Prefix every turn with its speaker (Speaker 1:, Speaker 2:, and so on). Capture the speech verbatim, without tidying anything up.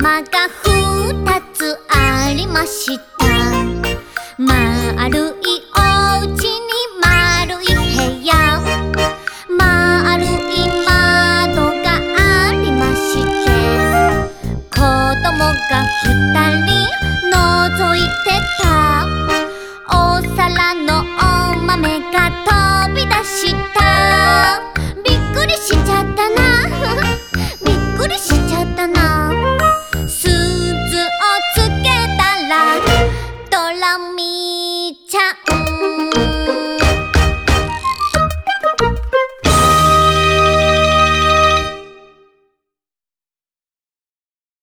Speaker 1: 山がふたつありました。丸いおうちに丸い部屋、丸い窓がありまして、子供がふたり覗いてた。お皿のお豆が飛び出した。びっくりしちゃったなびっくりしちゃったな。